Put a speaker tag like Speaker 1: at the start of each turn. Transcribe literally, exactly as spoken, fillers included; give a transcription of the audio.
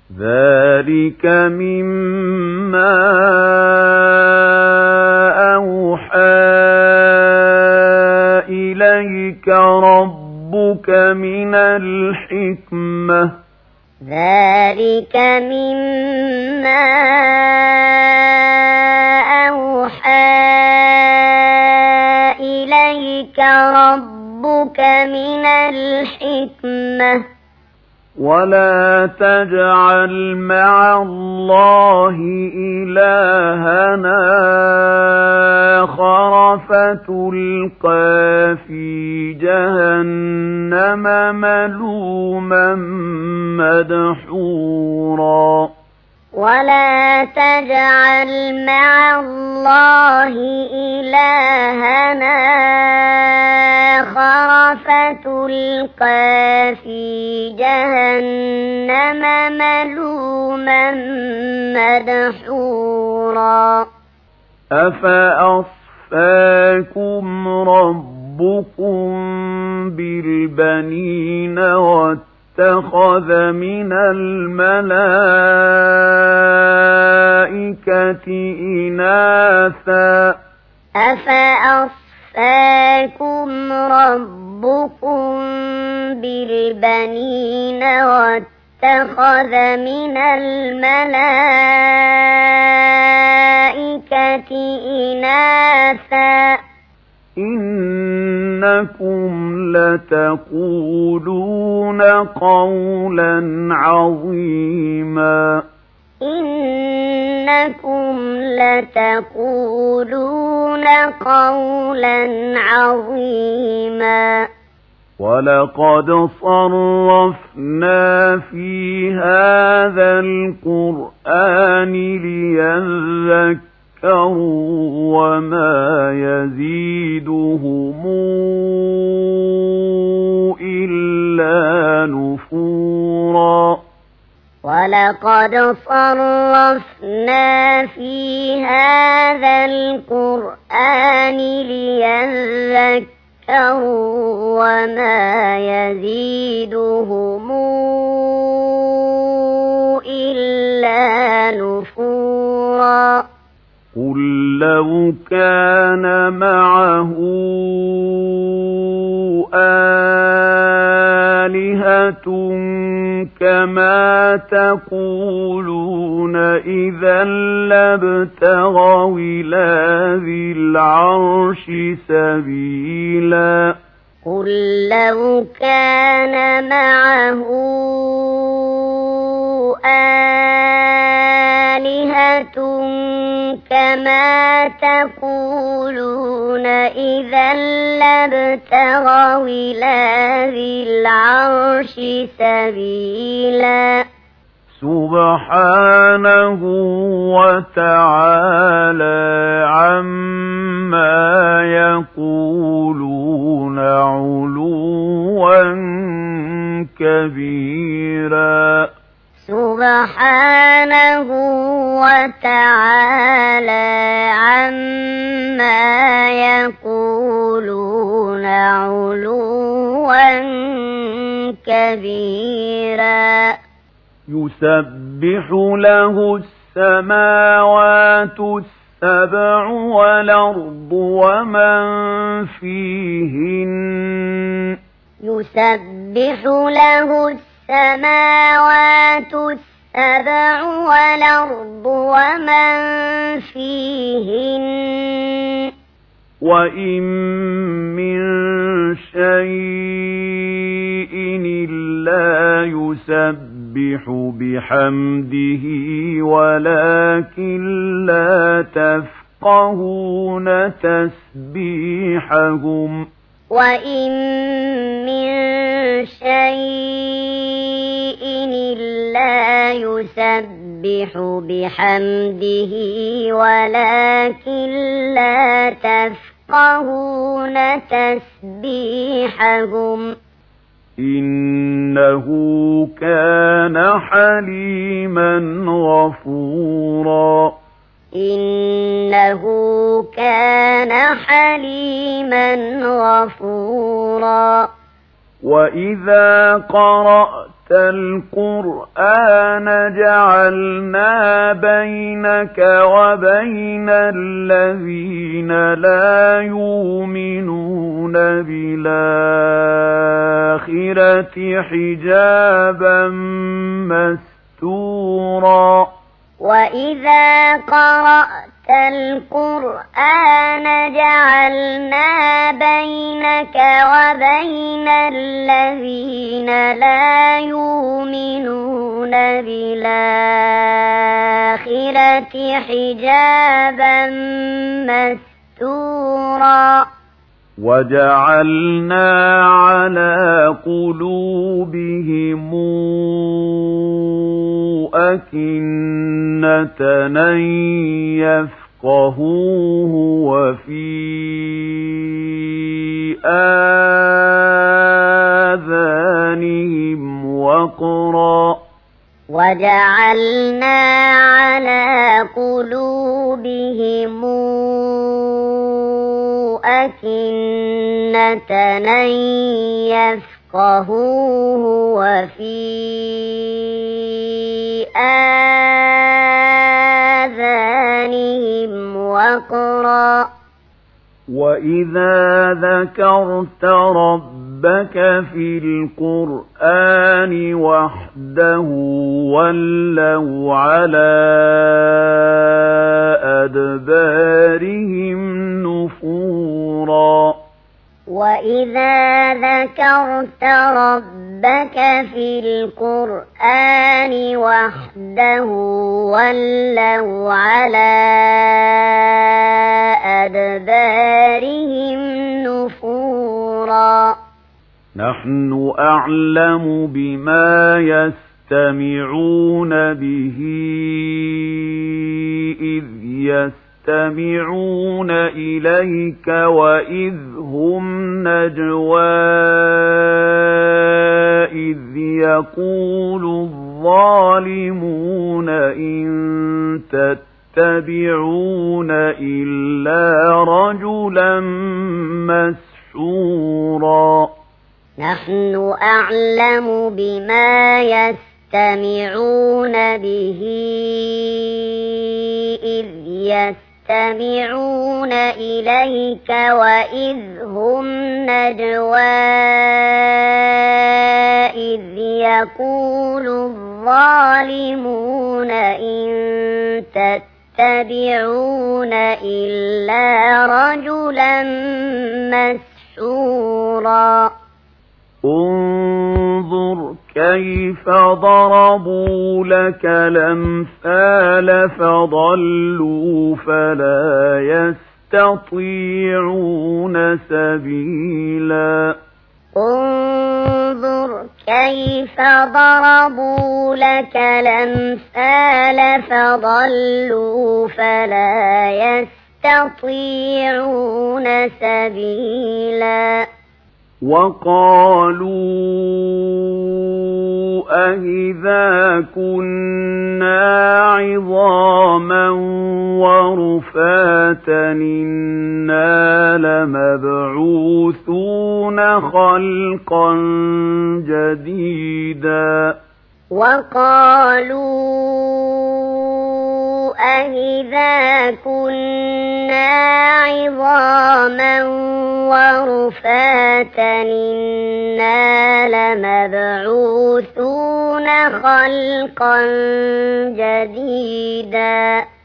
Speaker 1: ذلك مما أوحى إليك ربك من الحكمة
Speaker 2: ذلك مما أوحى إليك ربك من الحكمة
Speaker 1: ولا تجعل مع الله إلهنا آخر فتلقى في جهنم ملوما مدحورا
Speaker 2: ولا تجعل مع الله إلهنا آخر فتلقى في جهنم ملوما مدحورا
Speaker 1: أفأصفاكم ربكم بالبنين واتخذ من الملائكة إناثا
Speaker 2: أفأصفاكم ربكم بالبنين واتخذ من الملائكة إناثا
Speaker 1: إنكم لتقولون قولا عظيما
Speaker 2: إنكم لتقولون قولا عظيما
Speaker 1: ولقد صرفنا في هذا القرآن ليذكروا وما يزيدهم إلا نفورا
Speaker 2: ولقد صرفنا في هذا القرآن ليذكروا وما يزيدهم إلا نفورا
Speaker 1: قل لو كان معه آلهة كما تقولون إذا لابتغوا إلى ذي العرش سبيلا
Speaker 2: قل لو كان معه آلهة كما تقولون إذا لابتغوا إلى ذي العرش سبيلا
Speaker 1: سبحانه وتعالى عما يقولون علوا كبيرا
Speaker 2: سبحانه وتعالى عما يقولون علوا كبيرا
Speaker 1: يسبح له السماوات السبع والأرض ومن فيهن
Speaker 2: يسبح له السماوات السبع والأرض ومن فيهن
Speaker 1: وإن من شيء إلا يسبح بحمده ولكن لا تفقهون تسبيحهم
Speaker 2: وإن من شيء إلا يسبح بحمده ولكن لا تفقهون تسبيحهم
Speaker 1: إنه كان حليما غفورا
Speaker 2: إنه كان حليما غفورا
Speaker 1: وإذا قرأت القرآن جعلنا بينك وبين الذين لا يؤمنون بالآخرة حجابا مستورا
Speaker 2: وإذا قرأت القرآن جعلنا بينك وبين الذين لا يؤمنون بالآخرة حجابا مستورا
Speaker 1: وجعلنا على قلوبهم أكنة أن يفقهوه وفي آذانهم وقرا
Speaker 2: وجعلنا على قلوبهم أكنة أن يفقهوه وفي آذانهم وقرا
Speaker 1: وإذا ذكرت ربك في القرآن وحده ولوا على أدبارهم نفورا
Speaker 2: وإذا ذكرت ربك في القرآن وحده ولوا على أدبارهم نفورا
Speaker 1: نحن أعلم بما يستمعون به إذ يستمعون إليك وإذ هم نجوى إذ يقول الظالمون إن تتبعون إلا رجلا مسحورا
Speaker 2: نحن أعلم بما يستمعون به إذ يستمعون إليك وإذ هم نجوى إذ يقول الظالمون إن تتبعون إلا رجلا مسحورا
Speaker 1: انظر كيف ضربوا لك الأمثال فضلوا فلا يستطيعون سبيلا
Speaker 2: انظر كيف ضربوا لك الأمثال فضلوا فلا يستطيعون سبيلا
Speaker 1: وقالوا أَإِذَا كُنَّا عِظَامًا وَرُفَاتًا إِنَّا لَمَبْعُوثُونَ خَلْقًا جَدِيدًا
Speaker 2: وقالوا أَإِذَا كُنَّا عِظَامًا وَرُفَاتًا إِنَّا لَمَبْعُوثُونَ خَلْقًا جَدِيدًا